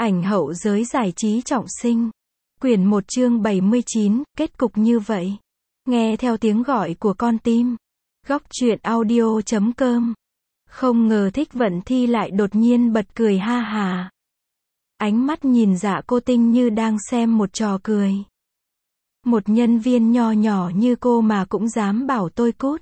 Ảnh hậu giới giải trí trọng sinh. Quyển 1 chương 79, kết cục như vậy. Nghe theo tiếng gọi của con tim. Góc truyện audio.com. Không ngờ Thích Vận Thi lại đột nhiên bật cười ha hà. Ánh mắt nhìn Dạ Cô Tinh như đang xem một trò cười. Một nhân viên nho nhỏ như cô mà cũng dám bảo tôi cút.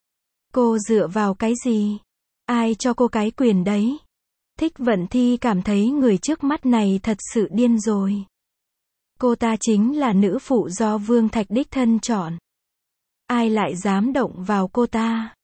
Cô dựa vào cái gì? Ai cho cô cái quyền đấy? Thích Vận Thi cảm thấy người trước mắt này thật sự điên rồi. Cô ta chính là nữ phụ do Vương Thạch đích thân chọn. Ai lại dám động vào cô ta?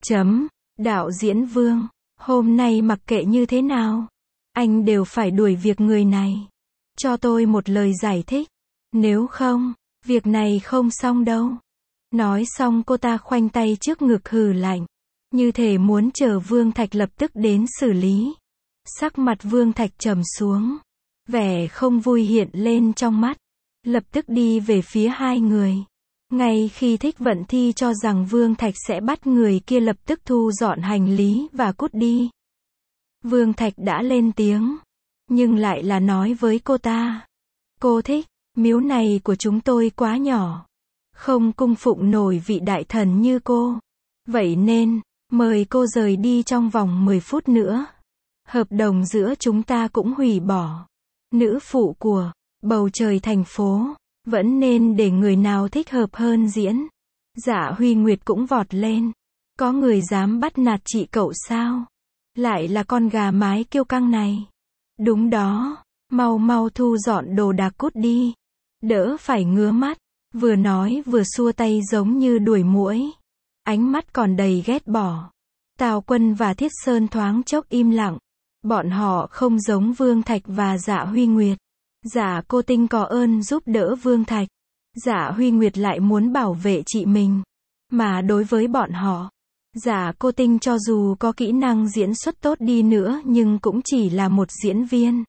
Đạo diễn Vương, hôm nay mặc kệ như thế nào, anh đều phải đuổi việc người này. Cho tôi một lời giải thích. Nếu không, việc này không xong đâu. Nói xong cô ta khoanh tay trước ngực hừ lạnh. Như thể muốn chờ Vương Thạch lập tức đến xử lý. Sắc mặt Vương Thạch trầm xuống. Vẻ không vui hiện lên trong mắt. Lập tức đi về phía hai người. Ngay khi Thích Vận Thi cho rằng Vương Thạch sẽ bắt người kia lập tức thu dọn hành lý và cút đi. Vương Thạch đã lên tiếng. Nhưng lại là nói với cô ta. Cô Thích, miếu này của chúng tôi quá nhỏ. Không cung phụng nổi vị đại thần như cô. Vậy nên, mời cô rời đi trong vòng 10 phút nữa. Hợp đồng giữa chúng ta cũng hủy bỏ. Nữ phụ của Bầu Trời Thành Phố, vẫn nên để người nào thích hợp hơn diễn. Dạ Huy Nguyệt cũng vọt lên. Có người dám bắt nạt chị cậu sao? Lại là con gà mái kiêu căng này. Đúng đó, mau mau thu dọn đồ đạc cút đi. Đỡ phải ngứa mắt. Vừa nói vừa xua tay giống như đuổi muỗi. Ánh mắt còn đầy ghét bỏ. Tào Quân và Thiết Sơn thoáng chốc im lặng. Bọn họ không giống Vương Thạch và Dạ Huy Nguyệt. Dạ Cô Tinh có ơn giúp đỡ Vương Thạch. Dạ Huy Nguyệt lại muốn bảo vệ chị mình. Mà đối với bọn họ, Dạ Cô Tinh cho dù có kỹ năng diễn xuất tốt đi nữa nhưng cũng chỉ là một diễn viên.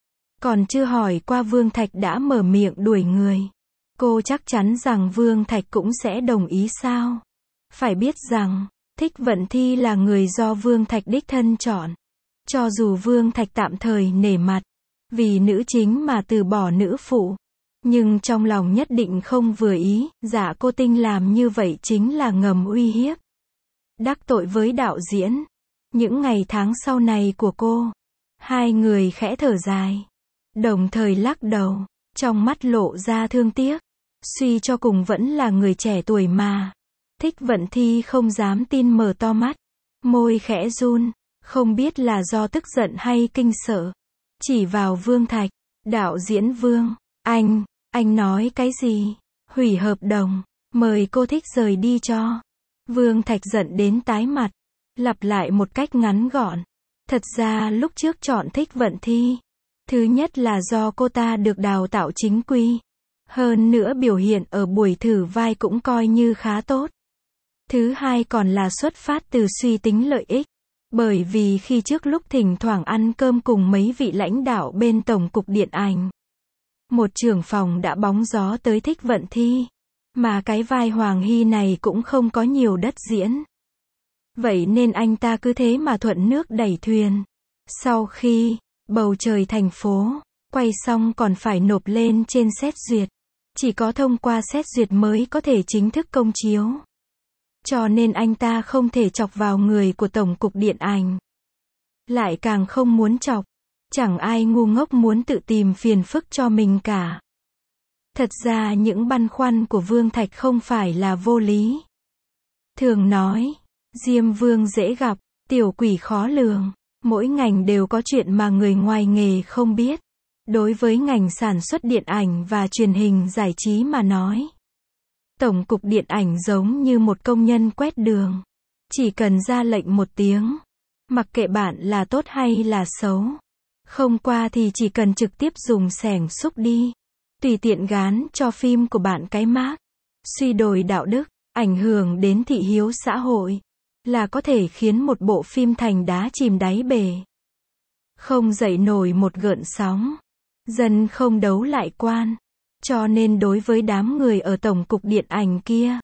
Còn chưa hỏi qua Vương Thạch đã mở miệng đuổi người. Cô chắc chắn rằng Vương Thạch cũng sẽ đồng ý sao? Phải biết rằng, Thích Vận Thi là người do Vương Thạch đích thân chọn. Cho dù Vương Thạch tạm thời nể mặt, vì nữ chính mà từ bỏ nữ phụ, nhưng trong lòng nhất định không vừa ý. Dạ Cô Tinh làm như vậy chính là ngầm uy hiếp. Đắc tội với đạo diễn. Những ngày tháng sau này của cô. Hai người khẽ thở dài. Đồng thời lắc đầu. Trong mắt lộ ra thương tiếc. Suy cho cùng vẫn là người trẻ tuổi mà. Thích Vận Thi không dám tin mở to mắt. Môi khẽ run. Không biết là do tức giận hay kinh sợ. Chỉ vào Vương Thạch. Đạo diễn Vương. Anh nói cái gì? Hủy hợp đồng. Mời cô Thích rời đi cho. Vương Thạch giận đến tái mặt. Lặp lại một cách ngắn gọn. Thật ra lúc trước chọn Thích Vận Thi. Thứ nhất là do cô ta được đào tạo chính quy. Hơn nữa biểu hiện ở buổi thử vai cũng coi như khá tốt. Thứ hai còn là xuất phát từ suy tính lợi ích. Bởi vì khi trước lúc thỉnh thoảng ăn cơm cùng mấy vị lãnh đạo bên Tổng cục Điện ảnh, một trưởng phòng đã bóng gió tới Thích Vận Thi. Mà cái vai Hoàng Hy này cũng không có nhiều đất diễn. Vậy nên anh ta cứ thế mà thuận nước đẩy thuyền. Sau khi Bầu Trời Thành Phố quay xong còn phải nộp lên trên xét duyệt. Chỉ có thông qua xét duyệt mới có thể chính thức công chiếu. Cho nên anh ta không thể chọc vào người của Tổng cục Điện ảnh. Lại càng không muốn chọc. Chẳng ai ngu ngốc muốn tự tìm phiền phức cho mình cả. Thật ra những băn khoăn của Vương Thạch không phải là vô lý. Thường nói, Diêm Vương dễ gặp, tiểu quỷ khó lường. Mỗi ngành đều có chuyện mà người ngoài nghề không biết. Đối với ngành sản xuất điện ảnh và truyền hình giải trí mà nói, Tổng cục Điện ảnh giống như một công nhân quét đường. Chỉ cần ra lệnh một tiếng, mặc kệ bạn là tốt hay là xấu, không qua thì chỉ cần trực tiếp dùng xẻng xúc đi. Tùy tiện gán cho phim của bạn cái mác suy đồi đạo đức, ảnh hưởng đến thị hiếu xã hội, là có thể khiến một bộ phim thành đá chìm đáy bể. Không dậy nổi một gợn sóng. Dân không đấu lại quan. Cho nên đối với đám người ở Tổng cục Điện ảnh kia,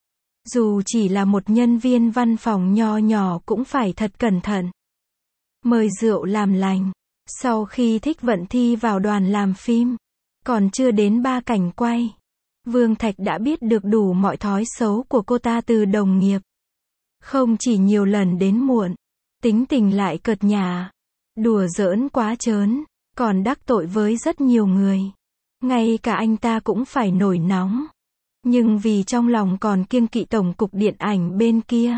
dù chỉ là một nhân viên văn phòng nho nhỏ cũng phải thật cẩn thận. Mời rượu làm lành. Sau khi Thích Vận Thi vào đoàn làm phim, còn chưa đến 3 cảnh quay, Vương Thạch đã biết được đủ mọi thói xấu của cô ta từ đồng nghiệp. Không chỉ nhiều lần đến muộn, tính tình lại cợt nhả, đùa giỡn quá trớn, còn đắc tội với rất nhiều người. Ngay cả anh ta cũng phải nổi nóng. Nhưng vì trong lòng còn kiêng kỵ tổng cục điện ảnh bên kia,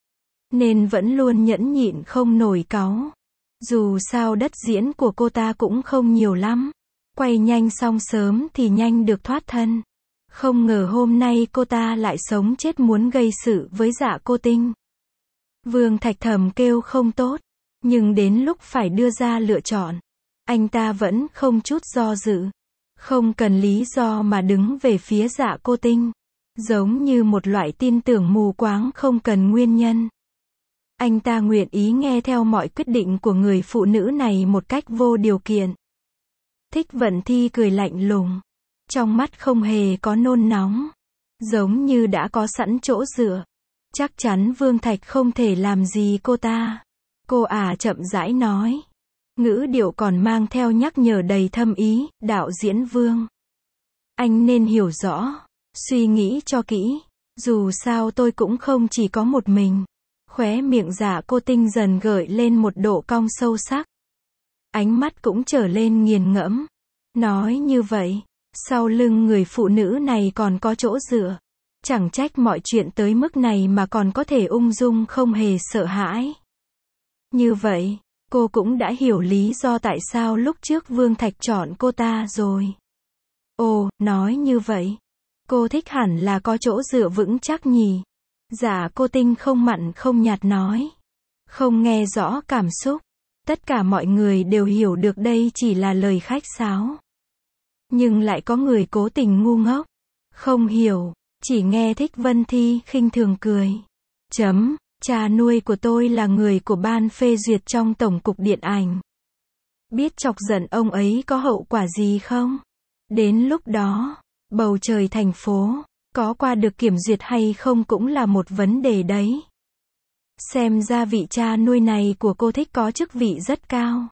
nên vẫn luôn nhẫn nhịn không nổi cáu. Dù sao đất diễn của cô ta cũng không nhiều lắm. Quay nhanh xong sớm thì nhanh được thoát thân. Không ngờ hôm nay cô ta lại sống chết muốn gây sự với Dạ Cô Tinh. Vương Thạch thầm kêu không tốt. Nhưng đến lúc phải đưa ra lựa chọn, anh ta vẫn không chút do dự. Không cần lý do mà đứng về phía Dạ Cô Tinh. Giống như một loại tin tưởng mù quáng không cần nguyên nhân. Anh ta nguyện ý nghe theo mọi quyết định của người phụ nữ này một cách vô điều kiện. Thích Vận Thi cười lạnh lùng. Trong mắt không hề có nôn nóng. Giống như đã có sẵn chỗ dựa. Chắc chắn Vương Thạch không thể làm gì cô ta. Cô chậm rãi nói. Ngữ điệu còn mang theo nhắc nhở đầy thâm ý, đạo diễn Vương. Anh nên hiểu rõ, suy nghĩ cho kỹ. Dù sao tôi cũng không chỉ có một mình. Khóe miệng Dạ Cô Tinh dần gợi lên một độ cong sâu sắc. Ánh mắt cũng trở lên nghiền ngẫm. Nói như vậy, sau lưng người phụ nữ này còn có chỗ dựa. Chẳng trách mọi chuyện tới mức này mà còn có thể ung dung không hề sợ hãi. Như vậy, cô cũng đã hiểu lý do tại sao lúc trước Vương Thạch chọn cô ta rồi. Ồ, nói như vậy, cô thích hẳn là có chỗ dựa vững chắc nhỉ. Dạ Cô Tinh không mặn không nhạt nói. Không nghe rõ cảm xúc. Tất cả mọi người đều hiểu được đây chỉ là lời khách sáo. Nhưng lại có người cố tình ngu ngốc. Không hiểu, chỉ nghe Thích Vân Thi khinh thường cười. Cha nuôi của tôi là người của ban phê duyệt trong tổng cục điện ảnh. Biết chọc giận ông ấy có hậu quả gì không? Đến lúc đó, bầu trời thành phố, có qua được kiểm duyệt hay không cũng là một vấn đề đấy. Xem ra vị cha nuôi này của cô Thích có chức vị rất cao.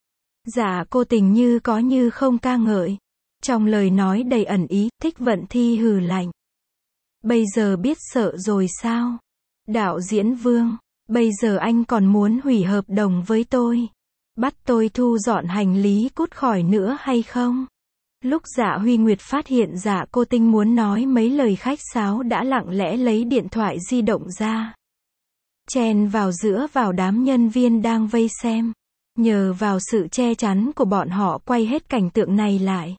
Dạ Cô Tình như có như không ca ngợi. Trong lời nói đầy ẩn ý, Thích Vận Thi hừ lạnh. Bây giờ biết sợ rồi sao? Đạo diễn Vương, bây giờ anh còn muốn hủy hợp đồng với tôi? Bắt tôi thu dọn hành lý cút khỏi nữa hay không? Lúc Dạ Huy Nguyệt phát hiện Dạ Cô Tinh muốn nói mấy lời khách sáo đã lặng lẽ lấy điện thoại di động ra. Chen vào giữa vào đám nhân viên đang vây xem. Nhờ vào sự che chắn của bọn họ quay hết cảnh tượng này lại.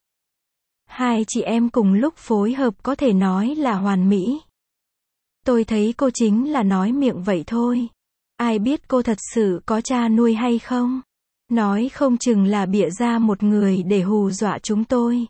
Hai chị em cùng lúc phối hợp có thể nói là hoàn mỹ. Tôi thấy cô chính là nói miệng vậy thôi. Ai biết cô thật sự có cha nuôi hay không? Nói không chừng là bịa ra một người để hù dọa chúng tôi.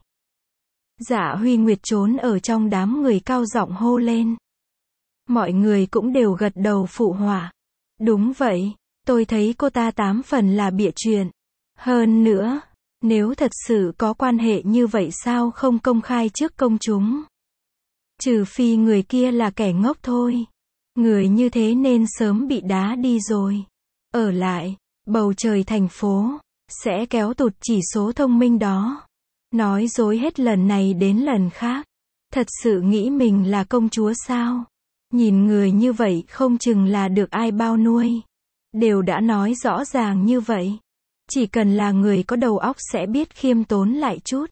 Dạ Huy Nguyệt trốn ở trong đám người cao giọng hô lên. Mọi người cũng đều gật đầu phụ họa. Đúng vậy, tôi thấy cô ta 8 phần là bịa chuyện. Hơn nữa, nếu thật sự có quan hệ như vậy sao không công khai trước công chúng? Trừ phi người kia là kẻ ngốc thôi. Người như thế nên sớm bị đá đi rồi. Ở lại, bầu trời thành phố, sẽ kéo tụt chỉ số thông minh đó. Nói dối hết lần này đến lần khác. Thật sự nghĩ mình là công chúa sao? Nhìn người như vậy không chừng là được ai bao nuôi. Đều đã nói rõ ràng như vậy. Chỉ cần là người có đầu óc sẽ biết khiêm tốn lại chút.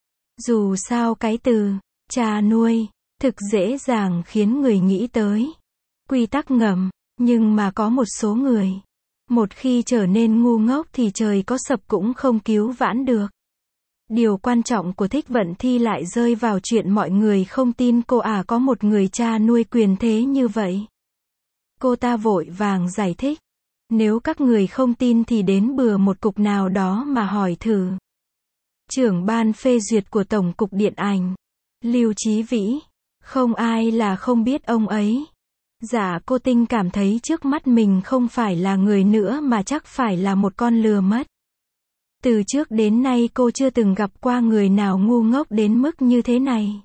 Dù sao cái từ cha nuôi thực dễ dàng khiến người nghĩ tới quy tắc ngầm, nhưng mà có một số người, một khi trở nên ngu ngốc thì trời có sập cũng không cứu vãn được. Điều quan trọng của Thích Vận Thi lại rơi vào chuyện mọi người không tin cô có một người cha nuôi quyền thế như vậy. Cô ta vội vàng giải thích. Nếu các người không tin thì đến bừa một cục nào đó mà hỏi thử. Trưởng ban phê duyệt của Tổng cục Điện ảnh, Lưu Chí Vĩ, không ai là không biết ông ấy. Dạ Cô Tinh cảm thấy trước mắt mình không phải là người nữa mà chắc phải là một con lừa mất. Từ trước đến nay cô chưa từng gặp qua người nào ngu ngốc đến mức như thế này.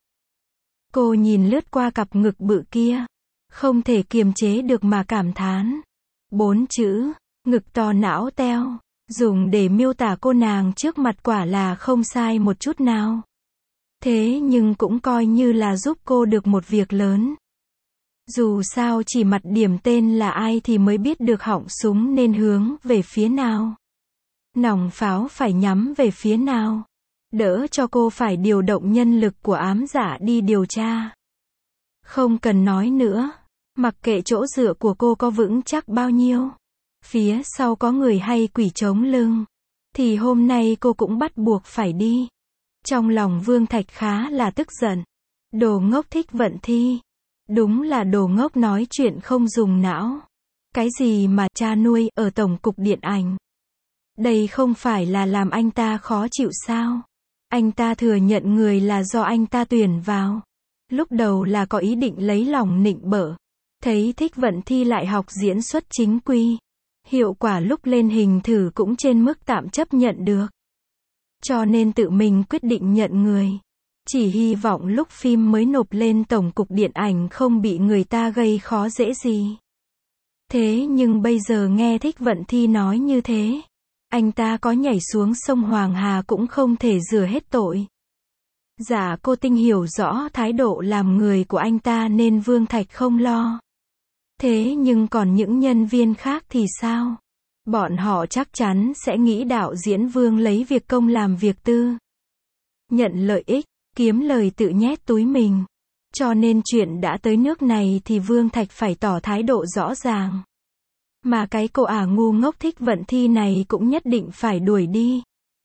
Cô nhìn lướt qua cặp ngực bự kia, không thể kiềm chế được mà cảm thán. 4 chữ, ngực to não teo. Dùng để miêu tả cô nàng trước mặt quả là không sai một chút nào. Thế nhưng cũng coi như là giúp cô được một việc lớn. Dù sao chỉ mặt điểm tên là ai thì mới biết được họng súng nên hướng về phía nào. Nòng pháo phải nhắm về phía nào. Đỡ cho cô phải điều động nhân lực của ám giả đi điều tra. Không cần nói nữa. Mặc kệ chỗ dựa của cô có vững chắc bao nhiêu. Phía sau có người hay quỷ chống lưng. Thì hôm nay cô cũng bắt buộc phải đi. Trong lòng Vương Thạch khá là tức giận. Đồ ngốc Thích Vận Thi. Đúng là đồ ngốc nói chuyện không dùng não. Cái gì mà cha nuôi ở Tổng cục Điện ảnh. Đây không phải là làm anh ta khó chịu sao? Anh ta thừa nhận người là do anh ta tuyển vào. Lúc đầu là có ý định lấy lòng nịnh bợ. Thấy Thích Vận Thi lại học diễn xuất chính quy. Hiệu quả lúc lên hình thử cũng trên mức tạm chấp nhận được. Cho nên tự mình quyết định nhận người. Chỉ hy vọng lúc phim mới nộp lên Tổng cục Điện ảnh không bị người ta gây khó dễ gì. Thế nhưng bây giờ nghe Thích Vận Thi nói như thế. Anh ta có nhảy xuống sông Hoàng Hà cũng không thể rửa hết tội. Dạ cô Tinh hiểu rõ thái độ làm người của anh ta nên Vương Thạch không lo. Thế nhưng còn những nhân viên khác thì sao? Bọn họ chắc chắn sẽ nghĩ đạo diễn Vương lấy việc công làm việc tư. Nhận lợi ích, kiếm lời tự nhét túi mình. Cho nên chuyện đã tới nước này thì Vương Thạch phải tỏ thái độ rõ ràng. Mà cái cô ngu ngốc Thích Vận Thi này cũng nhất định phải đuổi đi.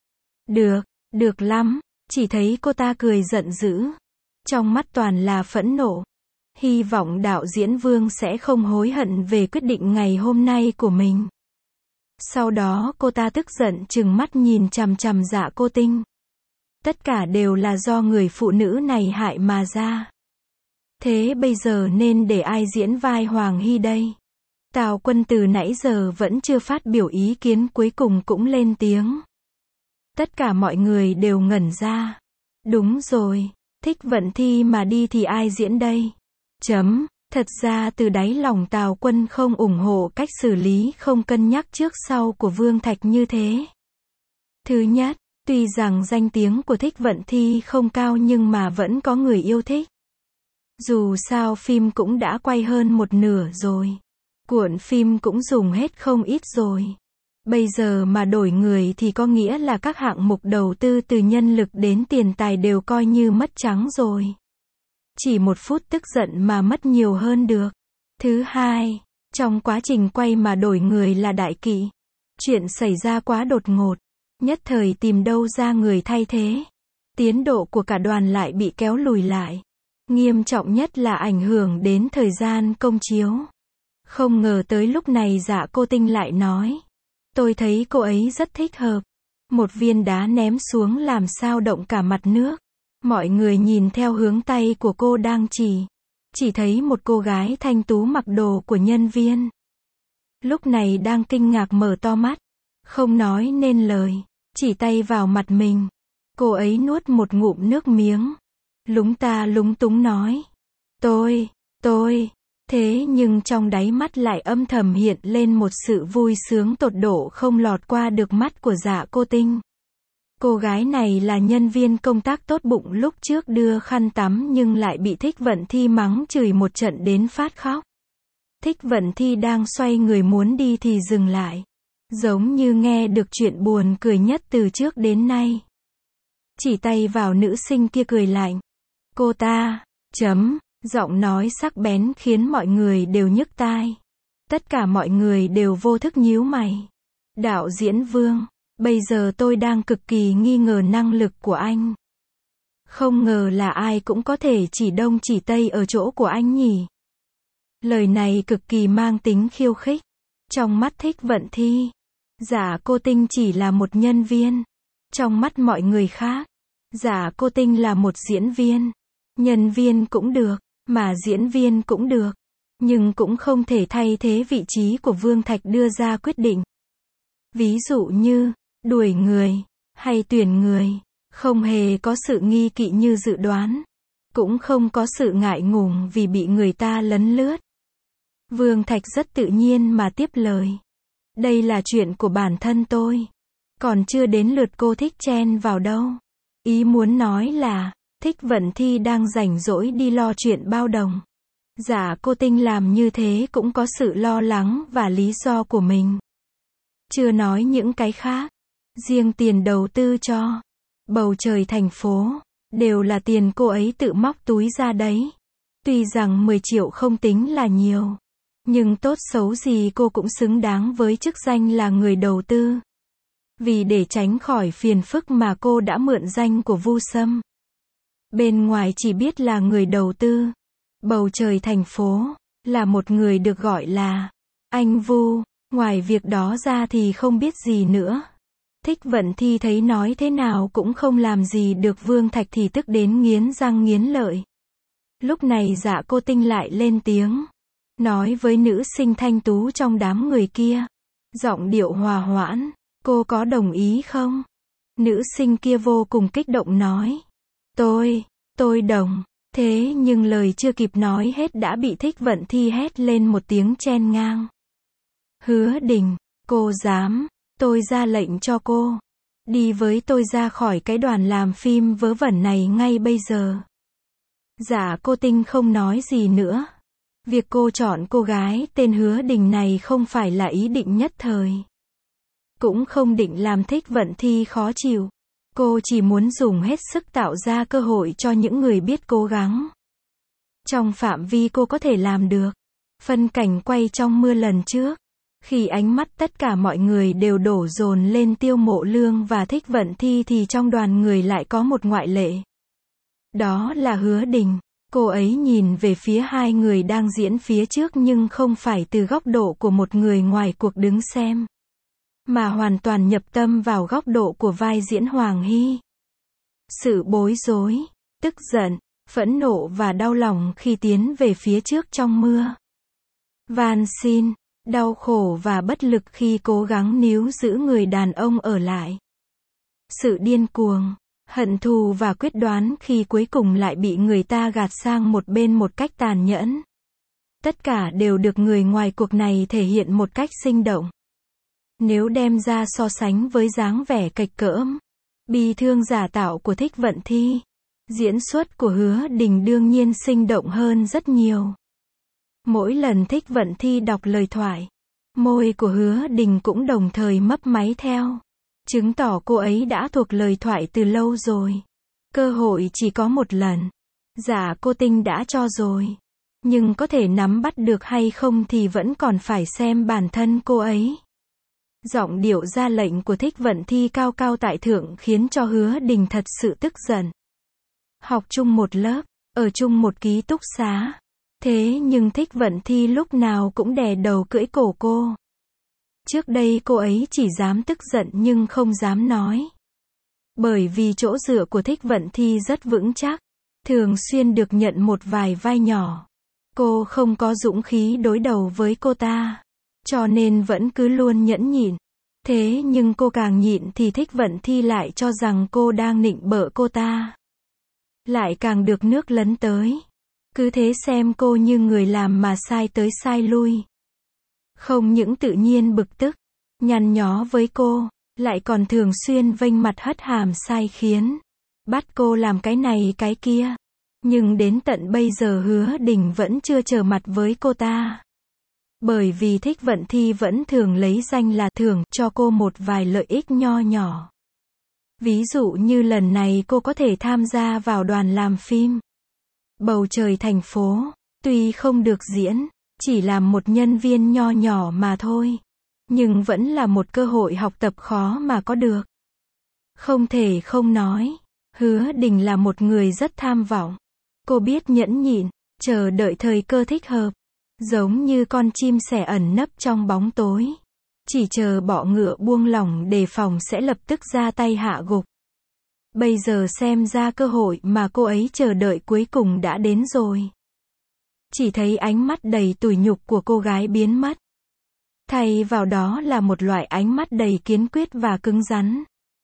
Được lắm. Chỉ thấy cô ta cười giận dữ. Trong mắt toàn là phẫn nộ. Hy vọng đạo diễn Vương sẽ không hối hận về quyết định ngày hôm nay của mình. Sau đó cô ta tức giận trừng mắt nhìn chằm chằm Dạ Cô Tinh. Tất cả đều là do người phụ nữ này hại mà ra. Thế bây giờ nên để ai diễn vai Hoàng Hy đây? Tào Quân từ nãy giờ vẫn chưa phát biểu ý kiến cuối cùng cũng lên tiếng. Tất cả mọi người đều ngẩn ra. Đúng rồi, Thích Vận Thi mà đi thì ai diễn đây? Thật ra từ đáy lòng Tào Quân không ủng hộ cách xử lý không cân nhắc trước sau của Vương Thạch như thế. Thứ nhất, tuy rằng danh tiếng của Thích Vận Thi không cao nhưng mà vẫn có người yêu thích. Dù sao phim cũng đã quay hơn một nửa rồi. Cuộn phim cũng dùng hết không ít rồi. Bây giờ mà đổi người thì có nghĩa là các hạng mục đầu tư từ nhân lực đến tiền tài đều coi như mất trắng rồi. Chỉ một phút tức giận mà mất nhiều hơn được. Thứ hai, trong quá trình quay mà đổi người là đại kỵ. Chuyện xảy ra quá đột ngột. Nhất thời tìm đâu ra người thay thế. Tiến độ của cả đoàn lại bị kéo lùi lại. Nghiêm trọng nhất là ảnh hưởng đến thời gian công chiếu. Không ngờ tới lúc này Dạ Cô Tinh lại nói. Tôi thấy cô ấy rất thích hợp. Một viên đá ném xuống làm sao động cả mặt nước. Mọi người nhìn theo hướng tay của cô đang chỉ thấy một cô gái thanh tú mặc đồ của nhân viên. Lúc này đang kinh ngạc mở to mắt. Không nói nên lời. Chỉ tay vào mặt mình. Cô ấy nuốt một ngụm nước miếng. Lúng ta lúng túng nói. Tôi. Thế nhưng trong đáy mắt lại âm thầm hiện lên một sự vui sướng tột độ không lọt qua được mắt của Dạ Cô Tinh. Cô gái này là nhân viên công tác tốt bụng lúc trước đưa khăn tắm nhưng lại bị Thích Vận Thi mắng chửi một trận đến phát khóc. Thích Vận Thi đang xoay người muốn đi thì dừng lại. Giống như nghe được chuyện buồn cười nhất từ trước đến nay. Chỉ tay vào nữ sinh kia cười lạnh. Cô ta, giọng nói sắc bén khiến mọi người đều nhức tai. Tất cả mọi người đều vô thức nhíu mày. Đạo diễn Vương, bây giờ tôi đang cực kỳ nghi ngờ năng lực của anh. Không ngờ là ai cũng có thể chỉ đông chỉ tây ở chỗ của anh nhỉ. Lời này cực kỳ mang tính khiêu khích. Trong mắt Thích Vận Thi, Dạ Cô Tinh chỉ là một nhân viên. Trong mắt mọi người khác, Dạ Cô Tinh là một diễn viên. Nhân viên cũng được, mà diễn viên cũng được. Nhưng cũng không thể thay thế vị trí của Vương Thạch đưa ra quyết định. Ví dụ như, đuổi người, hay tuyển người, không hề có sự nghi kỵ như dự đoán. Cũng không có sự ngại ngùng vì bị người ta lấn lướt. Vương Thạch rất tự nhiên mà tiếp lời. Đây là chuyện của bản thân tôi. Còn chưa đến lượt cô Thích chen vào đâu. Ý muốn nói là, Thích Vận Thi đang rảnh rỗi đi lo chuyện bao đồng. Dạ cô Tinh làm như thế cũng có sự lo lắng và lý do của mình. Chưa nói những cái khác. Riêng tiền đầu tư cho bầu trời thành phố, đều là tiền cô ấy tự móc túi ra đấy. Tuy rằng 10 triệu không tính là nhiều, nhưng tốt xấu gì cô cũng xứng đáng với chức danh là người đầu tư. Vì để tránh khỏi phiền phức mà cô đã mượn danh của Vu Sâm. Bên ngoài chỉ biết là người đầu tư. Bầu trời thành phố, là một người được gọi là anh Vu, ngoài việc đó ra thì không biết gì nữa. Thích Vận Thi thấy nói thế nào cũng không làm gì được Vương Thạch thì tức đến nghiến răng nghiến lợi. Lúc này Dạ cô Tinh lại lên tiếng, nói với nữ sinh thanh tú trong đám người kia. Giọng điệu hòa hoãn, cô có đồng ý không? Nữ sinh kia vô cùng kích động nói. Tôi đồng. Thế nhưng lời chưa kịp nói hết đã bị Thích Vận Thi hét lên một tiếng chen ngang. Hứa Đình, cô dám, tôi ra lệnh cho cô. Đi với tôi ra khỏi cái đoàn làm phim vớ vẩn này ngay bây giờ. Dạ cô Tinh không nói gì nữa. Việc cô chọn cô gái tên Hứa Đình này không phải là ý định nhất thời. Cũng không định làm Thích Vận Thi khó chịu. Cô chỉ muốn dùng hết sức tạo ra cơ hội cho những người biết cố gắng. Trong phạm vi cô có thể làm được. Phân cảnh quay trong mưa lần trước. Khi ánh mắt tất cả mọi người đều đổ dồn lên Tiêu Mộ Lương và Thích Vận Thi thì trong đoàn người lại có một ngoại lệ. Đó là Hứa Đình. Cô ấy nhìn về phía hai người đang diễn phía trước nhưng không phải từ góc độ của một người ngoài cuộc đứng xem. Mà hoàn toàn nhập tâm vào góc độ của vai diễn Hoàng Hy. Sự bối rối, tức giận, phẫn nộ và đau lòng khi tiến về phía trước trong mưa. Van xin, đau khổ và bất lực khi cố gắng níu giữ người đàn ông ở lại. Sự điên cuồng, hận thù và quyết đoán khi cuối cùng lại bị người ta gạt sang một bên một cách tàn nhẫn. Tất cả đều được người ngoài cuộc này thể hiện một cách sinh động. Nếu đem ra so sánh với dáng vẻ cạch cỡm, bi thương giả tạo của Thích Vận Thi, diễn xuất của Hứa Đình đương nhiên sinh động hơn rất nhiều. Mỗi lần Thích Vận Thi đọc lời thoại, môi của Hứa Đình cũng đồng thời mấp máy theo, chứng tỏ cô ấy đã thuộc lời thoại từ lâu rồi. Cơ hội chỉ có một lần. Dạ cô Tinh đã cho rồi. Nhưng có thể nắm bắt được hay không thì vẫn còn phải xem bản thân cô ấy. Giọng điệu ra lệnh của Thích Vận Thi cao cao tại thượng khiến cho Hứa Đình thật sự tức giận. Học chung một lớp, ở chung một ký túc xá. Thế nhưng Thích Vận Thi lúc nào cũng đè đầu cưỡi cổ cô. Trước đây cô ấy chỉ dám tức giận nhưng không dám nói. Bởi vì chỗ dựa của Thích Vận Thi rất vững chắc, thường xuyên được nhận một vài vai nhỏ. Cô không có dũng khí đối đầu với cô ta. Cho nên vẫn cứ luôn nhẫn nhịn. Thế nhưng cô càng nhịn thì Thích Vận Thi lại cho rằng cô đang nịnh bợ cô ta. Lại càng được nước lấn tới. Cứ thế xem cô như người làm mà sai tới sai lui. Không những tự nhiên bực tức, nhăn nhó với cô, lại còn thường xuyên vênh mặt hất hàm sai khiến. Bắt cô làm cái này cái kia. Nhưng đến tận bây giờ Hứa Đình vẫn chưa trở mặt với cô ta. Bởi vì Thích Vận Thi vẫn thường lấy danh là thưởng cho cô một vài lợi ích nho nhỏ. Ví dụ như lần này cô có thể tham gia vào đoàn làm phim Bầu Trời Thành Phố, tuy không được diễn, chỉ làm một nhân viên nho nhỏ mà thôi. Nhưng vẫn là một cơ hội học tập khó mà có được. Không thể không nói, Hứa Đình là một người rất tham vọng. Cô biết nhẫn nhịn, chờ đợi thời cơ thích hợp. Giống như con chim sẻ ẩn nấp trong bóng tối. Chỉ chờ bọ ngựa buông lỏng đề phòng sẽ lập tức ra tay hạ gục. Bây giờ xem ra cơ hội mà cô ấy chờ đợi cuối cùng đã đến rồi. Chỉ thấy ánh mắt đầy tủi nhục của cô gái biến mất. Thay vào đó là một loại ánh mắt đầy kiên quyết và cứng rắn.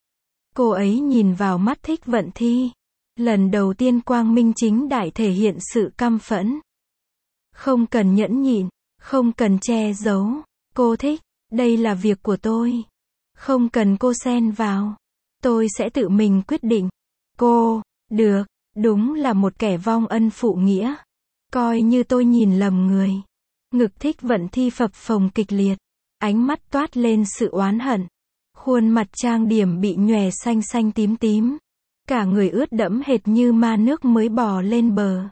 Cô ấy nhìn vào mắt Thích Vận Thi. Lần đầu tiên quang minh chính đại thể hiện sự căm phẫn. Không cần nhẫn nhịn, không cần che giấu. Cô thích, Đây là việc của tôi. Không cần cô xen vào. Tôi sẽ tự mình quyết định. Cô, được, đúng là một kẻ vong ân phụ nghĩa. Coi như tôi nhìn lầm người. Ngực Thích Vận Thi phập phồng kịch liệt. Ánh mắt toát lên sự oán hận. Khuôn mặt trang điểm bị nhòe xanh xanh tím tím. Cả người ướt đẫm hệt như ma nước mới bò lên bờ.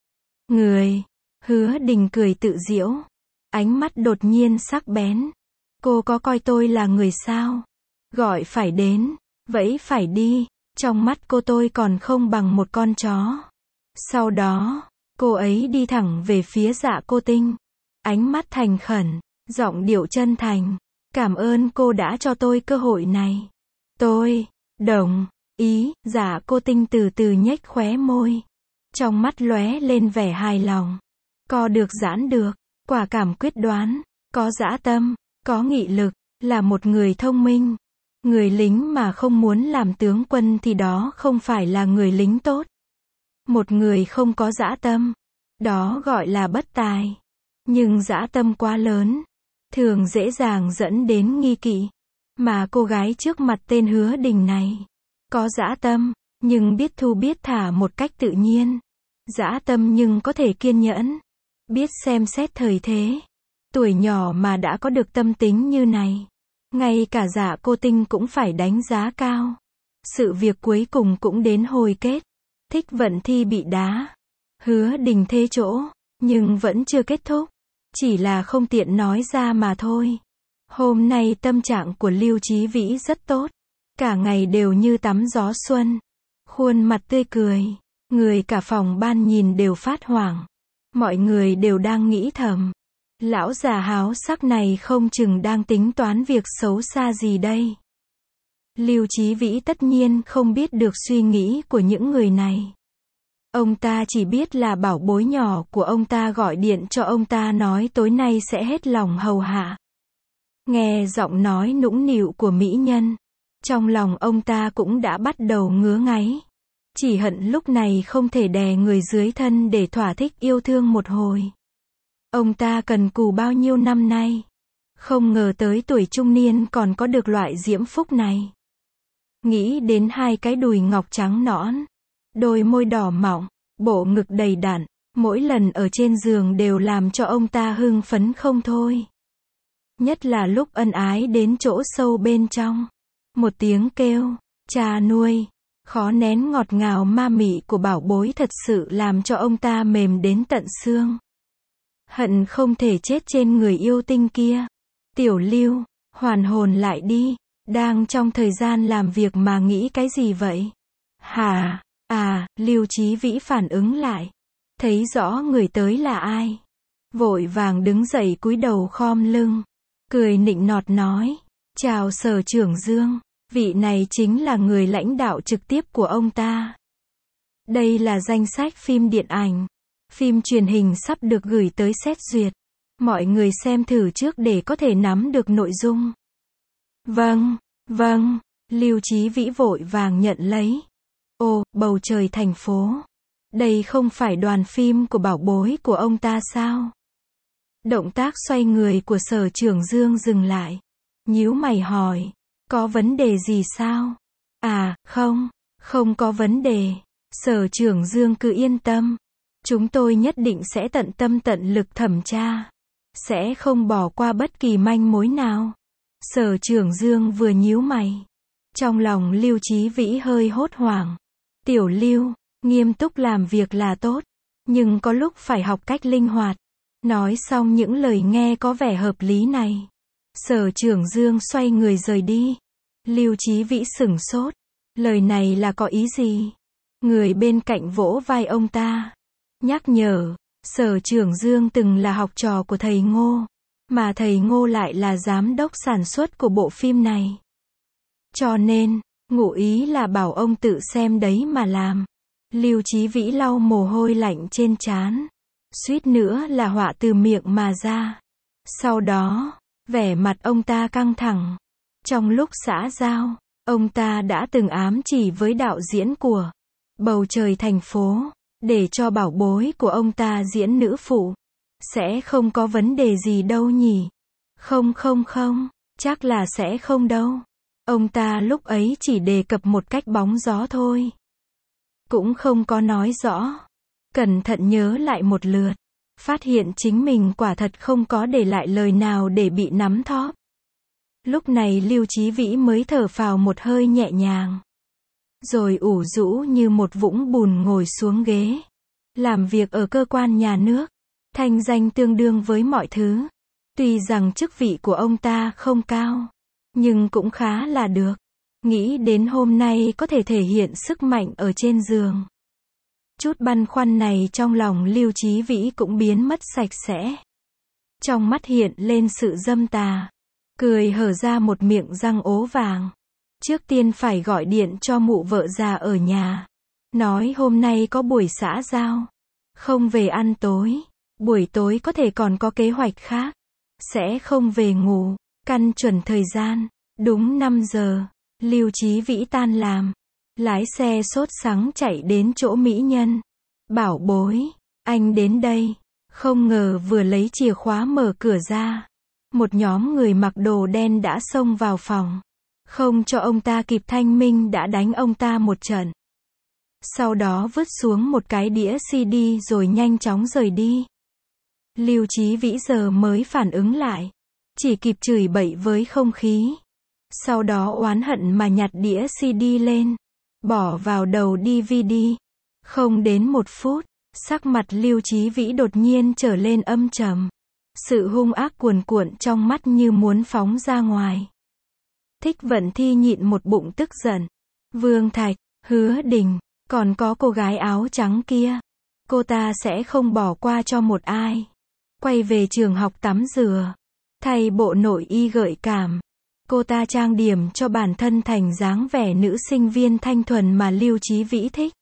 Người, Hứa Đình cười tự giễu. Ánh mắt đột nhiên sắc bén. Cô có coi tôi là người sao? Gọi phải đến, vẫy phải đi. Trong mắt cô tôi còn không bằng một con chó. Sau đó, cô ấy đi thẳng về phía Dạ Cô Tinh. Ánh mắt thành khẩn, giọng điệu chân thành. Cảm ơn cô đã cho tôi cơ hội này. Tôi, đồng ý. Dạ Cô Tinh từ từ nhếch khóe môi. Trong mắt lóe lên vẻ hài lòng. Co được giãn được, quả cảm quyết đoán, có dã tâm, có nghị lực, là một người thông minh. Người lính mà không muốn làm tướng quân thì đó không phải là người lính tốt. Một người không có dã tâm, đó gọi là bất tài. Nhưng dã tâm quá lớn, thường dễ dàng dẫn đến nghi kỵ. Mà cô gái trước mặt tên Hứa Đình này, có dã tâm, nhưng biết thu biết thả một cách tự nhiên. Dã tâm nhưng có thể kiên nhẫn, biết xem xét thời thế. Tuổi nhỏ mà đã có được tâm tính như này, ngay cả Dạ Cô Tinh cũng phải đánh giá cao. Sự việc cuối cùng cũng đến hồi kết. Thích Vận Thi bị đá, Hứa Đình thế chỗ, nhưng vẫn chưa kết thúc. Chỉ là không tiện nói ra mà thôi. Hôm nay tâm trạng của Lưu Chí Vĩ rất tốt. Cả ngày đều như tắm gió xuân. Khuôn mặt tươi cười. Người cả phòng ban nhìn đều phát hoảng. Mọi người đều đang nghĩ thầm. Lão già háo sắc này không chừng đang tính toán việc xấu xa gì đây. Lưu Chí Vĩ tất nhiên không biết được suy nghĩ của những người này. Ông ta chỉ biết là bảo bối nhỏ của ông ta gọi điện cho ông ta nói tối nay sẽ hết lòng hầu hạ. Nghe giọng nói nũng nịu của mỹ nhân, trong lòng ông ta cũng đã bắt đầu ngứa ngáy. Chỉ hận lúc này không thể đè người dưới thân để thỏa thích yêu thương một hồi. Ông ta cần cù bao nhiêu năm nay. Không ngờ tới tuổi trung niên còn có được loại diễm phúc này. Nghĩ đến hai cái đùi ngọc trắng nõn, đôi môi đỏ mọng, bộ ngực đầy đặn, mỗi lần ở trên giường đều làm cho ông ta hưng phấn không thôi. Nhất là lúc ân ái đến chỗ sâu bên trong. Một tiếng kêu, cha nuôi, khó nén ngọt ngào ma mị của bảo bối thật sự làm cho ông ta mềm đến tận xương. Hận không thể chết trên người yêu tinh kia. Tiểu Lưu, hoàn hồn lại đi, đang trong thời gian làm việc mà nghĩ cái gì vậy? Hả? À, Lưu Chí Vĩ phản ứng lại. Thấy rõ người tới là ai. Vội vàng đứng dậy cúi đầu khom lưng. Cười nịnh nọt nói. Chào Sở Trưởng Dương. Vị này chính là người lãnh đạo trực tiếp của ông ta. Đây là danh sách phim điện ảnh. Phim truyền hình sắp được gửi tới xét duyệt. Mọi người xem thử trước để có thể nắm được nội dung. Vâng, vâng. Lưu Chí Vĩ vội vàng nhận lấy. Ồ, Bầu Trời Thành Phố. Đây không phải đoàn phim của bảo bối của ông ta sao? Động tác xoay người của Sở Trưởng Dương dừng lại. Nhíu mày hỏi. Có vấn đề gì sao? À, không có vấn đề. Sở Trưởng Dương cứ yên tâm. Chúng tôi nhất định sẽ tận tâm tận lực thẩm tra. Sẽ không bỏ qua bất kỳ manh mối nào. Sở Trưởng Dương vừa nhíu mày. Trong lòng Lưu Chí Vĩ hơi hốt hoảng. Tiểu Lưu, nghiêm túc làm việc là tốt. Nhưng có lúc phải học cách linh hoạt. Nói xong những lời nghe có vẻ hợp lý này. Sở Trưởng Dương xoay người rời đi. Lưu Chí Vĩ sửng sốt. Lời này là có ý gì? Người bên cạnh vỗ vai ông ta. Nhắc nhở, Sở Trưởng Dương từng là học trò của thầy Ngô. Mà thầy Ngô lại là giám đốc sản xuất của bộ phim này. Cho nên, ngụ ý là bảo ông tự xem đấy mà làm. Lưu Chí Vĩ lau mồ hôi lạnh trên trán. Suýt nữa là họa từ miệng mà ra. Sau đó, vẻ mặt ông ta căng thẳng. Trong lúc xã giao, ông ta đã từng ám chỉ với đạo diễn của Bầu Trời Thành Phố, để cho bảo bối của ông ta diễn nữ phụ. Sẽ không có vấn đề gì đâu nhỉ? Không không không, chắc là sẽ không đâu. Ông ta lúc ấy chỉ đề cập một cách bóng gió thôi. Cũng không có nói rõ. Cẩn thận nhớ lại một lượt. Phát hiện chính mình quả thật không có để lại lời nào để bị nắm thóp. Lúc này Lưu Chí Vĩ mới thở phào một hơi nhẹ nhàng. Rồi ủ rũ như một vũng bùn ngồi xuống ghế. Làm việc ở cơ quan nhà nước. Thanh danh tương đương với mọi thứ. Tuy rằng chức vị của ông ta không cao. Nhưng cũng khá là được. Nghĩ đến hôm nay có thể thể hiện sức mạnh ở trên giường. Chút băn khoăn này trong lòng Lưu Chí Vĩ cũng biến mất sạch sẽ. Trong mắt hiện lên sự dâm tà. Cười hở ra một miệng răng ố vàng. Trước tiên phải gọi điện cho mụ vợ già ở nhà. Nói hôm nay có buổi xã giao. Không về ăn tối. Buổi tối có thể còn có kế hoạch khác. Sẽ không về ngủ. Căn chuẩn thời gian. Đúng 5 giờ. Lưu Chí Vĩ tan làm. Lái xe sốt sắng chạy đến chỗ mỹ nhân. Bảo bối, anh đến đây. Không ngờ vừa lấy chìa khóa mở cửa ra. Một nhóm người mặc đồ đen đã xông vào phòng. Không cho ông ta kịp thanh minh đã đánh ông ta một trận. Sau đó vứt xuống một cái đĩa CD rồi nhanh chóng rời đi. Lưu Chí Vĩ giờ mới phản ứng lại. Chỉ kịp chửi bậy với không khí. Sau đó oán hận mà nhặt đĩa CD lên. Bỏ vào đầu DVD. Không đến 1 phút, sắc mặt Lưu Chí Vĩ đột nhiên trở lên âm trầm. Sự hung ác cuồn cuộn trong mắt như muốn phóng ra ngoài. Thích Vận Thi nhịn một bụng tức giận. Vương Thạch, Hứa Đình, còn có cô gái áo trắng kia. Cô ta sẽ không bỏ qua cho một ai. Quay về trường học tắm rửa. Thay bộ nội y gợi cảm. Cô ta trang điểm cho bản thân thành dáng vẻ nữ sinh viên thanh thuần mà Lưu Chí Vĩ thích.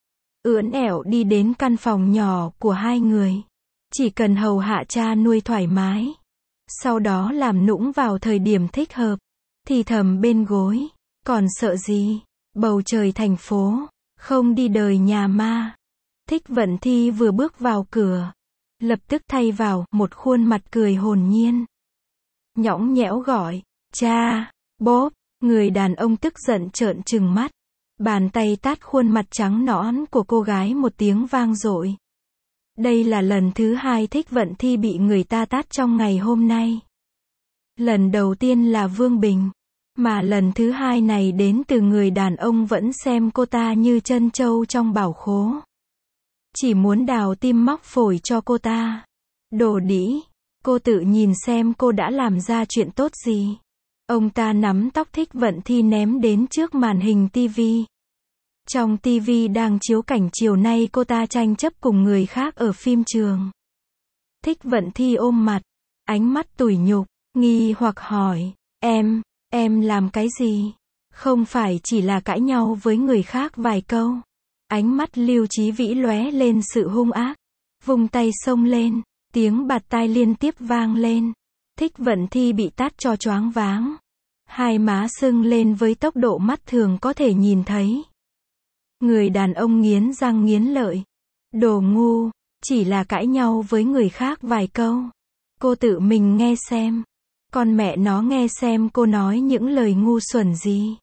Ưỡn ẻo đi đến căn phòng nhỏ của hai người. Chỉ cần hầu hạ cha nuôi thoải mái. Sau đó làm nũng vào thời điểm thích hợp. Thì thầm bên gối. Còn sợ gì? Bầu trời thành phố. Không đi đời nhà ma. Thích Vận Thi vừa bước vào cửa. Lập tức thay vào một khuôn mặt cười hồn nhiên. Nhõng nhẽo gọi. Cha, bốp, người đàn ông tức giận trợn trừng mắt. Bàn tay tát khuôn mặt trắng nõn của cô gái một tiếng vang dội. Đây là lần thứ 2 Thích Vận Thi bị người ta tát trong ngày hôm nay. Lần đầu tiên là Vương Bình. Mà lần thứ 2 này đến từ người đàn ông vẫn xem cô ta như trân châu trong bảo khố. Chỉ muốn đào tim móc phổi cho cô ta. Đồ đĩ, cô tự nhìn xem cô đã làm ra chuyện tốt gì. Ông ta nắm tóc Thích Vận Thi ném đến trước màn hình TV. Trong TV đang chiếu cảnh chiều nay cô ta tranh chấp cùng người khác ở phim trường. Thích Vận Thi ôm mặt, ánh mắt tủi nhục, nghi hoặc hỏi, em làm cái gì? Không phải chỉ là cãi nhau với người khác vài câu. Ánh mắt Lưu Chí Vĩ lóe lên sự hung ác. Vung tay xông lên, tiếng bạt tai liên tiếp vang lên. Thích Vận Thi bị tát cho choáng váng. Hai má sưng lên với tốc độ mắt thường có thể nhìn thấy. Người đàn ông nghiến răng nghiến lợi. Đồ ngu, chỉ là cãi nhau với người khác vài câu. Cô tự mình nghe xem. Con mẹ nó nghe xem cô nói những lời ngu xuẩn gì.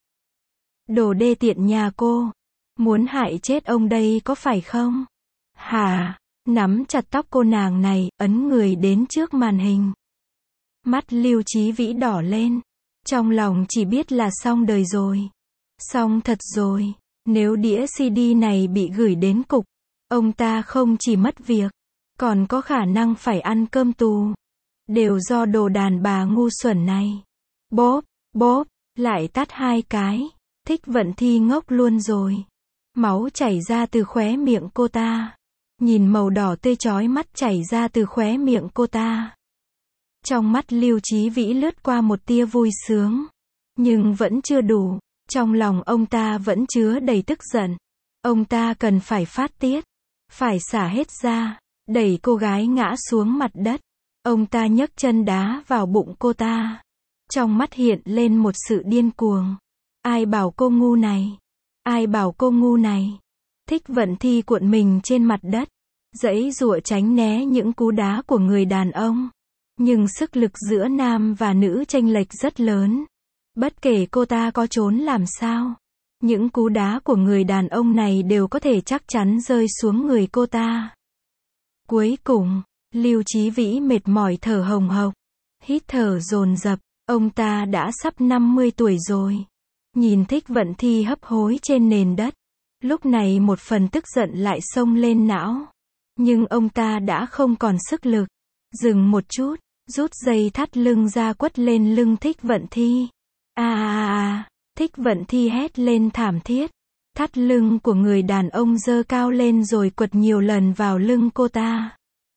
Đồ đê tiện nhà cô. Muốn hại chết ông đây có phải không? Hả? Nắm chặt tóc cô nàng này, ấn người đến trước màn hình. Mắt Lưu Chí Vĩ đỏ lên. Trong lòng chỉ biết là xong đời rồi. Xong thật rồi. Nếu đĩa CD này bị gửi đến cục, ông ta không chỉ mất việc, còn có khả năng phải ăn cơm tù. Đều do đồ đàn bà ngu xuẩn này. Bốp, bốp, lại tát 2 cái. Thích Vận Thi ngốc luôn rồi. Máu chảy ra từ khóe miệng cô ta. Nhìn màu đỏ tươi chói mắt chảy ra từ khóe miệng cô ta. Trong mắt Lưu Chí Vĩ lướt qua một tia vui sướng. Nhưng vẫn chưa đủ. Trong lòng ông ta vẫn chứa đầy tức giận. Ông ta cần phải phát tiết. Phải xả hết ra. Đẩy cô gái ngã xuống mặt đất. Ông ta nhấc chân đá vào bụng cô ta. Trong mắt hiện lên một sự điên cuồng. Ai bảo cô ngu này? Ai bảo cô ngu này? Thích Vận Thi cuộn mình trên mặt đất. Giãy giụa tránh né những cú đá của người đàn ông. Nhưng sức lực giữa nam và nữ chênh lệch rất lớn. Bất kể cô ta có trốn làm sao, những cú đá của người đàn ông này đều có thể chắc chắn rơi xuống người cô ta. Cuối cùng, Lưu Chí Vĩ mệt mỏi thở hồng hộc, hít thở dồn dập, ông ta đã sắp 50 tuổi rồi. Nhìn Thích Vận Thi hấp hối trên nền đất, lúc này một phần tức giận lại xông lên não. Nhưng ông ta đã không còn sức lực. Dừng một chút, rút dây thắt lưng ra quất lên lưng Thích Vận Thi. Thích Vận Thi hét lên thảm thiết. Thắt lưng của người đàn ông giơ cao lên rồi quật nhiều lần vào lưng cô ta.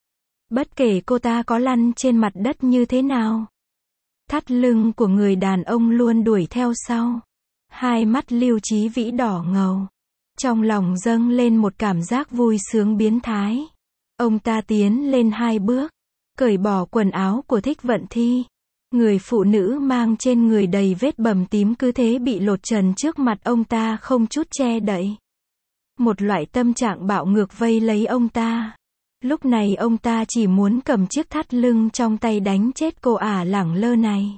Bất kể cô ta có lăn trên mặt đất như thế nào, thắt lưng của người đàn ông luôn đuổi theo sau. Hai mắt Lưu Chí Vĩ đỏ ngầu. Trong lòng dâng lên một cảm giác vui sướng biến thái. Ông ta tiến lên 2 bước, cởi bỏ quần áo của Thích Vận Thi. Người phụ nữ mang trên người đầy vết bầm tím cứ thế bị lột trần trước mặt ông ta không chút che đậy. Một loại tâm trạng bạo ngược vây lấy ông ta. Lúc này ông ta chỉ muốn cầm chiếc thắt lưng trong tay đánh chết cô ả lẳng lơ này.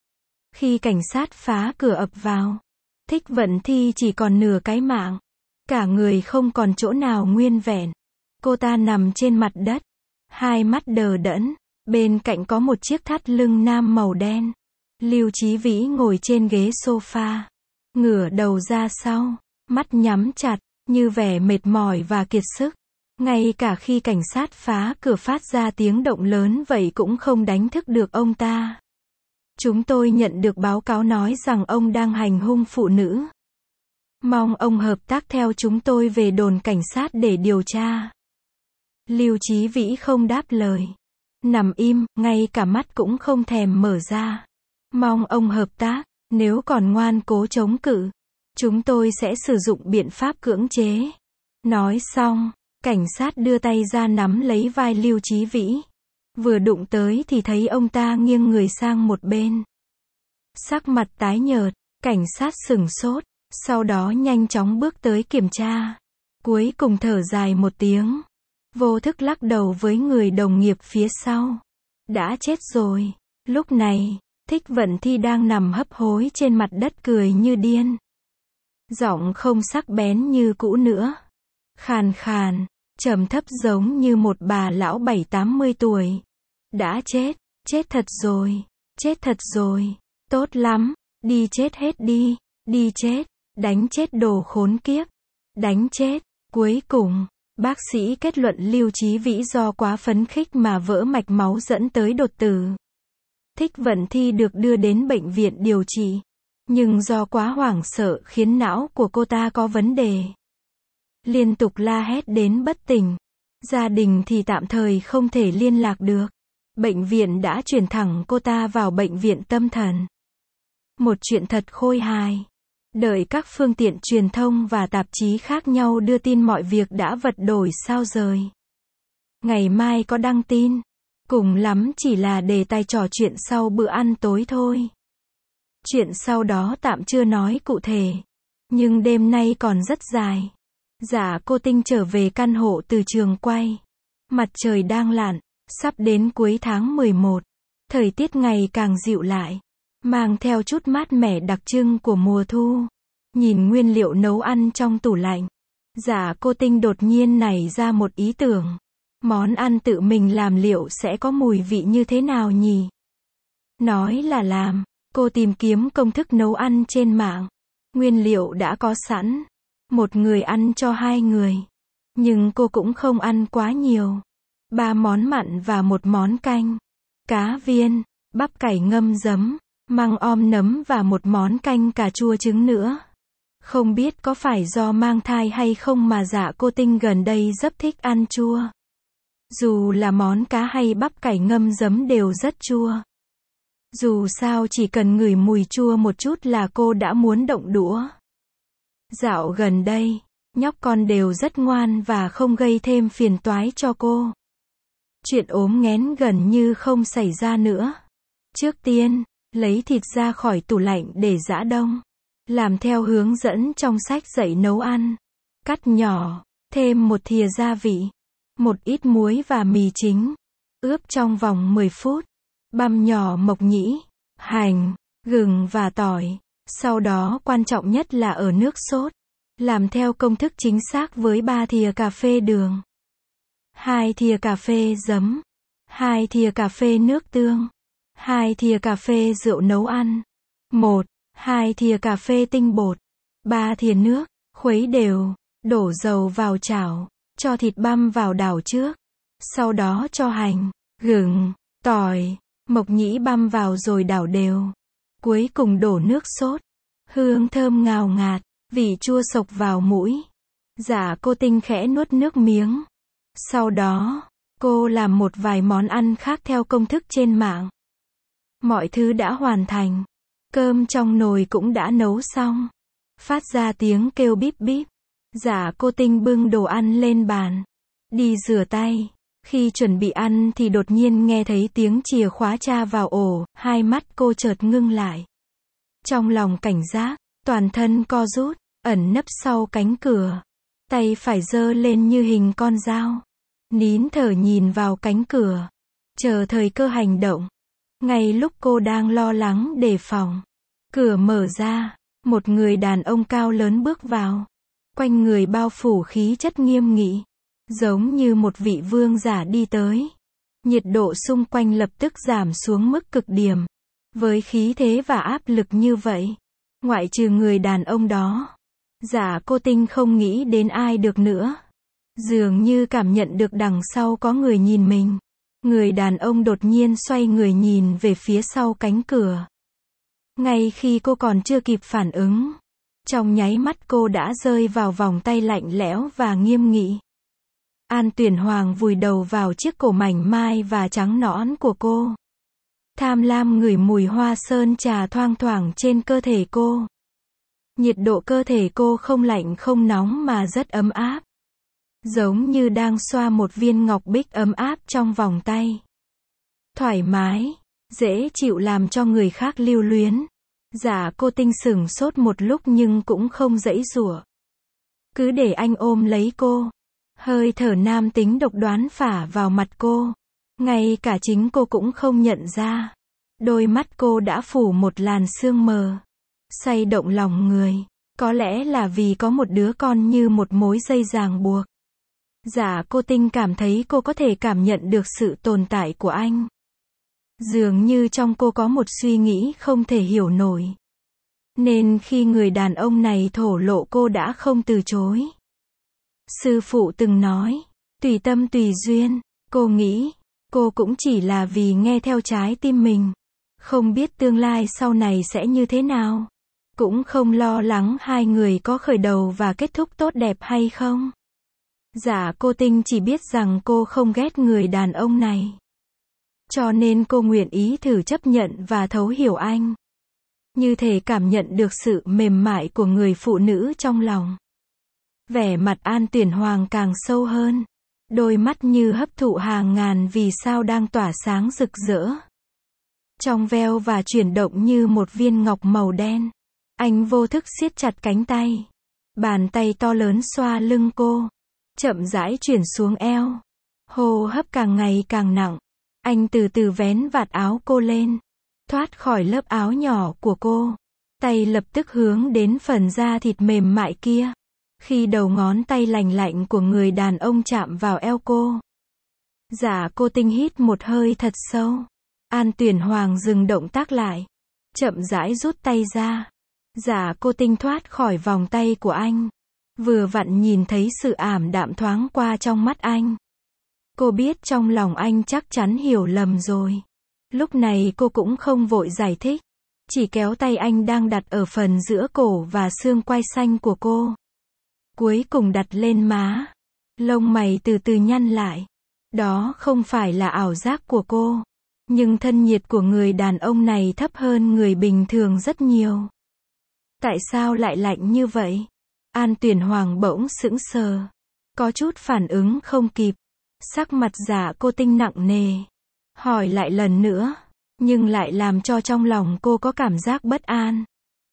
Khi cảnh sát phá cửa ập vào, Thích Vận Thi chỉ còn nửa cái mạng. Cả người không còn chỗ nào nguyên vẹn. Cô ta nằm trên mặt đất, hai mắt đờ đẫn. Bên cạnh có một chiếc thắt lưng nam màu đen. Lưu Chí Vĩ ngồi trên ghế sofa, ngửa đầu ra sau, mắt nhắm chặt, như vẻ mệt mỏi và kiệt sức. Ngay cả khi cảnh sát phá cửa phát ra tiếng động lớn vậy cũng không đánh thức được ông ta. Chúng tôi nhận được báo cáo nói rằng ông đang hành hung phụ nữ. Mong ông hợp tác theo chúng tôi về đồn cảnh sát để điều tra. Lưu Chí Vĩ không đáp lời. Nằm im, ngay cả mắt cũng không thèm mở ra. Mong ông hợp tác, nếu còn ngoan cố chống cự, chúng tôi sẽ sử dụng biện pháp cưỡng chế. Nói xong, cảnh sát đưa tay ra nắm lấy vai Lưu Chí Vĩ. Vừa đụng tới thì thấy ông ta nghiêng người sang một bên. Sắc mặt tái nhợt, cảnh sát sửng sốt, sau đó nhanh chóng bước tới kiểm tra. Cuối cùng thở dài một tiếng. Vô thức lắc đầu với người đồng nghiệp phía sau. Đã chết rồi. Lúc này, Thích Vận Thi đang nằm hấp hối trên mặt đất cười như điên. Giọng không sắc bén như cũ nữa. Khàn khàn, trầm thấp giống như một bà lão 70-80 tuổi. Đã chết, chết thật rồi, chết thật rồi, tốt lắm, đi chết hết đi chết, đánh chết đồ khốn kiếp, đánh chết. Cuối cùng, bác sĩ kết luận Lưu Chí Vĩ do quá phấn khích mà vỡ mạch máu dẫn tới đột tử. Thích Vận Thi được đưa đến bệnh viện điều trị, nhưng do quá hoảng sợ khiến não của cô ta có vấn đề. Liên tục la hét đến bất tỉnh. Gia đình thì tạm thời không thể liên lạc được. Bệnh viện đã chuyển thẳng cô ta vào bệnh viện tâm thần. Một chuyện thật khôi hài. Đợi các phương tiện truyền thông và tạp chí khác nhau đưa tin mọi việc đã vật đổi sao rời. Ngày mai có đăng tin. Cùng lắm chỉ là đề tài trò chuyện sau bữa ăn tối thôi. Chuyện sau đó tạm chưa nói cụ thể. Nhưng đêm nay còn rất dài. Dạ cô Tinh trở về căn hộ từ trường quay. Mặt trời đang lặn, sắp đến cuối tháng 11. Thời tiết ngày càng dịu lại, mang theo chút mát mẻ đặc trưng của mùa thu. Nhìn nguyên liệu nấu ăn trong tủ lạnh, dạ cô Tinh đột nhiên nảy ra một ý tưởng. Món ăn tự mình làm liệu sẽ có mùi vị như thế nào nhỉ? Nói là làm, cô tìm kiếm công thức nấu ăn trên mạng. Nguyên liệu đã có sẵn. Một người ăn cho 2 người. Nhưng cô cũng không ăn quá nhiều. 3 món mặn và 1 món canh. Cá viên, bắp cải ngâm giấm, măng om nấm và 1 món canh cà chua trứng nữa. Không biết có phải do mang thai hay không mà dạ cô Tinh gần đây rất thích ăn chua. Dù là món cá hay bắp cải ngâm giấm đều rất chua. Dù sao chỉ cần ngửi mùi chua một chút là cô đã muốn động đũa. Dạo gần đây, nhóc con đều rất ngoan và không gây thêm phiền toái cho cô. Chuyện ốm nghén gần như không xảy ra nữa. Trước tiên, lấy thịt ra khỏi tủ lạnh để giã đông. Làm theo hướng dẫn trong sách dạy nấu ăn. Cắt nhỏ, thêm 1 thìa gia vị, 1 ít muối và mì chính. Ướp trong vòng 10 phút. băm nhỏ mộc nhĩ, hành, gừng và tỏi. Sau đó quan trọng nhất là ở nước sốt. Làm theo công thức chính xác với 3 thìa cà phê đường, 2 thìa cà phê giấm, 2 thìa cà phê nước tương, 2 thìa cà phê rượu nấu ăn, 2 thìa cà phê tinh bột, 3 thìa nước, khuấy đều, đổ dầu vào chảo, cho thịt băm vào đảo trước. Sau đó cho hành, gừng, tỏi, mộc nhĩ băm vào rồi đảo đều. Cuối cùng đổ nước sốt. Hương thơm ngào ngạt, vị chua sộc vào mũi. Dạ cô Tinh khẽ nuốt nước miếng. Sau đó, cô làm một vài món ăn khác theo công thức trên mạng. Mọi thứ đã hoàn thành. Cơm trong nồi cũng đã nấu xong. Phát ra tiếng kêu bíp bíp. Dạ cô Tinh bưng đồ ăn lên bàn. Đi rửa tay. Khi chuẩn bị ăn thì đột nhiên nghe thấy tiếng chìa khóa tra vào ổ, hai mắt cô chợt ngưng lại. Trong lòng cảnh giác, toàn thân co rút, ẩn nấp sau cánh cửa. Tay phải giơ lên như hình con dao. Nín thở nhìn vào cánh cửa. Chờ thời cơ hành động. Ngay lúc cô đang lo lắng đề phòng. Cửa mở ra. Một người đàn ông cao lớn bước vào. Quanh người bao phủ khí chất nghiêm nghị. Giống như một vị vương giả đi tới. Nhiệt độ xung quanh lập tức giảm xuống mức cực điểm. Với khí thế và áp lực như vậy, ngoại trừ người đàn ông đó, Dạ cô Tinh không nghĩ đến ai được nữa. Dường như cảm nhận được đằng sau có người nhìn mình. Người đàn ông đột nhiên xoay người nhìn về phía sau cánh cửa. Ngay khi cô còn chưa kịp phản ứng, trong nháy mắt cô đã rơi vào vòng tay lạnh lẽo và nghiêm nghị. An Tuyển Hoàng vùi đầu vào chiếc cổ mảnh mai và trắng nõn của cô. Tham lam ngửi mùi hoa sơn trà thoang thoảng trên cơ thể cô. Nhiệt độ cơ thể cô không lạnh không nóng mà rất ấm áp. Giống như đang xoa một viên ngọc bích ấm áp trong vòng tay. Thoải mái, dễ chịu làm cho người khác lưu luyến. Dạ cô Tinh sửng sốt một lúc nhưng cũng không giãy giụa. Cứ để anh ôm lấy cô. Hơi thở nam tính độc đoán phả vào mặt cô. Ngay cả chính cô cũng không nhận ra. Đôi mắt cô đã phủ một làn sương mờ. Say động lòng người. Có lẽ là vì có một đứa con như một mối dây ràng buộc. Dạ cô Tinh cảm thấy cô có thể cảm nhận được sự tồn tại của anh. Dường như trong cô có một suy nghĩ không thể hiểu nổi. Nên khi người đàn ông này thổ lộ cô đã không từ chối. Sư phụ từng nói, tùy tâm tùy duyên. Cô nghĩ, cô cũng chỉ là vì nghe theo trái tim mình. Không biết tương lai sau này sẽ như thế nào. Cũng không lo lắng hai người có khởi đầu và kết thúc tốt đẹp hay không. Dạ cô Tinh chỉ biết rằng cô không ghét người đàn ông này. Cho nên cô nguyện ý thử chấp nhận và thấu hiểu anh. Như thể cảm nhận được sự mềm mại của người phụ nữ trong lòng. Vẻ mặt An Tuyển Hoàng càng sâu hơn. Đôi mắt như hấp thụ hàng ngàn vì sao đang tỏa sáng rực rỡ. Trong veo và chuyển động như một viên ngọc màu đen. Anh vô thức siết chặt cánh tay. Bàn tay to lớn xoa lưng cô. Chậm rãi chuyển xuống eo. Hô hấp càng ngày càng nặng. Anh từ từ vén vạt áo cô lên. Thoát khỏi lớp áo nhỏ của cô. Tay lập tức hướng đến phần da thịt mềm mại kia. Khi đầu ngón tay lành lạnh của người đàn ông chạm vào eo cô. Dạ cô Tinh hít một hơi thật sâu. An Tuyển Hoàng dừng động tác lại. Chậm rãi rút tay ra. Dạ cô Tinh thoát khỏi vòng tay của anh. Vừa vặn nhìn thấy sự ảm đạm thoáng qua trong mắt anh. Cô biết trong lòng anh chắc chắn hiểu lầm rồi. Lúc này cô cũng không vội giải thích. Chỉ kéo tay anh đang đặt ở phần giữa cổ và xương quai xanh của cô. Cuối cùng đặt lên má. Lông mày từ từ nhăn lại. Đó không phải là ảo giác của cô. Nhưng thân nhiệt của người đàn ông này thấp hơn người bình thường rất nhiều. Tại sao lại lạnh như vậy? An Tuyển Hoàng bỗng sững sờ. Có chút phản ứng không kịp. Sắc mặt Dạ cô Tinh nặng nề. Hỏi lại lần nữa. Nhưng lại làm cho trong lòng cô có cảm giác bất an.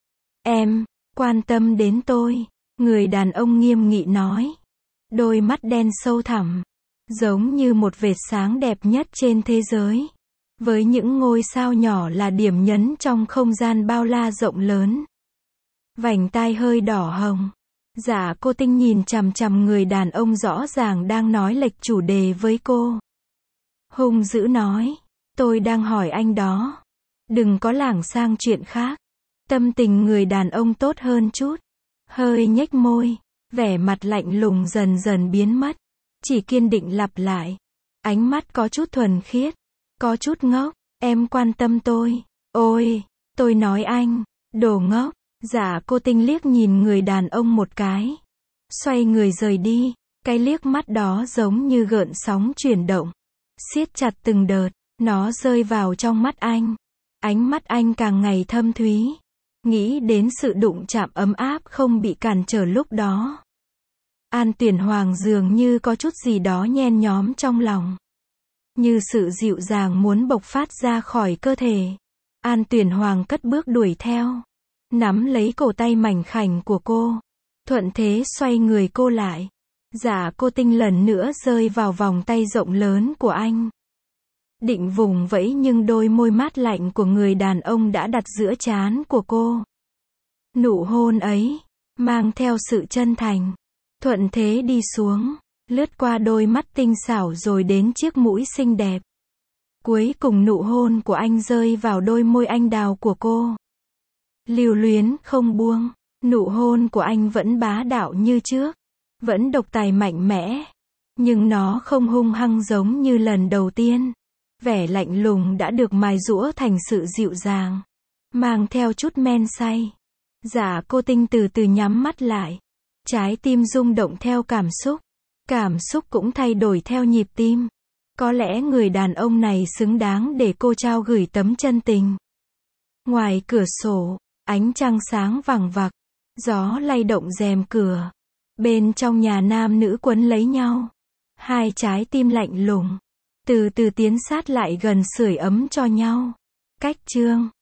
Em, quan tâm đến tôi. Người đàn ông nghiêm nghị nói. Đôi mắt đen sâu thẳm. Giống như một vệt sáng đẹp nhất trên thế giới. với những ngôi sao nhỏ là điểm nhấn trong không gian bao la rộng lớn. Vành tai hơi đỏ hồng. Dạ cô Tinh nhìn chằm chằm người đàn ông rõ ràng đang nói lệch chủ đề với cô. Hung dữ nói, tôi đang hỏi anh đó. Đừng có lảng sang chuyện khác. Tâm tình người đàn ông tốt hơn chút. Hơi nhếch môi. Vẻ mặt lạnh lùng dần dần biến mất. Chỉ kiên định lặp lại. Ánh mắt có chút thuần khiết. Có chút ngốc. Em quan tâm tôi. Ôi, tôi nói anh. Đồ ngốc. Dạ cô Tinh liếc nhìn người đàn ông một cái. Xoay người rời đi. Cái liếc mắt đó giống như gợn sóng chuyển động. Siết chặt từng đợt. Nó rơi vào trong mắt anh. Ánh mắt anh càng ngày thâm thúy. Nghĩ đến sự đụng chạm ấm áp không bị cản trở lúc đó. An Tuyển Hoàng dường như có chút gì đó nhen nhóm trong lòng. Như sự dịu dàng muốn bộc phát ra khỏi cơ thể. An Tuyển Hoàng cất bước đuổi theo. Nắm lấy cổ tay mảnh khảnh của cô. Thuận thế xoay người cô lại. Dạ cô Tinh lần nữa rơi vào vòng tay rộng lớn của anh. Định vùng vẫy nhưng đôi môi mát lạnh của người đàn ông đã đặt giữa trán của cô. Nụ hôn ấy, mang theo sự chân thành. Thuận thế đi xuống, lướt qua đôi mắt tinh xảo rồi đến chiếc mũi xinh đẹp. Cuối cùng nụ hôn của anh rơi vào đôi môi anh đào của cô. Lưu luyến không buông, nụ hôn của anh vẫn bá đạo như trước. Vẫn độc tài mạnh mẽ. Nhưng nó không hung hăng giống như lần đầu tiên. Vẻ lạnh lùng đã được mài giũa thành sự dịu dàng. Mang theo chút men say. Dạ cô Tinh từ từ nhắm mắt lại. Trái tim rung động theo cảm xúc. Cảm xúc cũng thay đổi theo nhịp tim. Có lẽ người đàn ông này xứng đáng để cô trao gửi tấm chân tình. Ngoài cửa sổ, ánh trăng sáng vằng vặc. Gió lay động rèm cửa. Bên trong nhà nam nữ quấn lấy nhau. Hai trái tim lạnh lùng. Từ từ tiến sát lại gần sưởi ấm cho nhau. Cách chương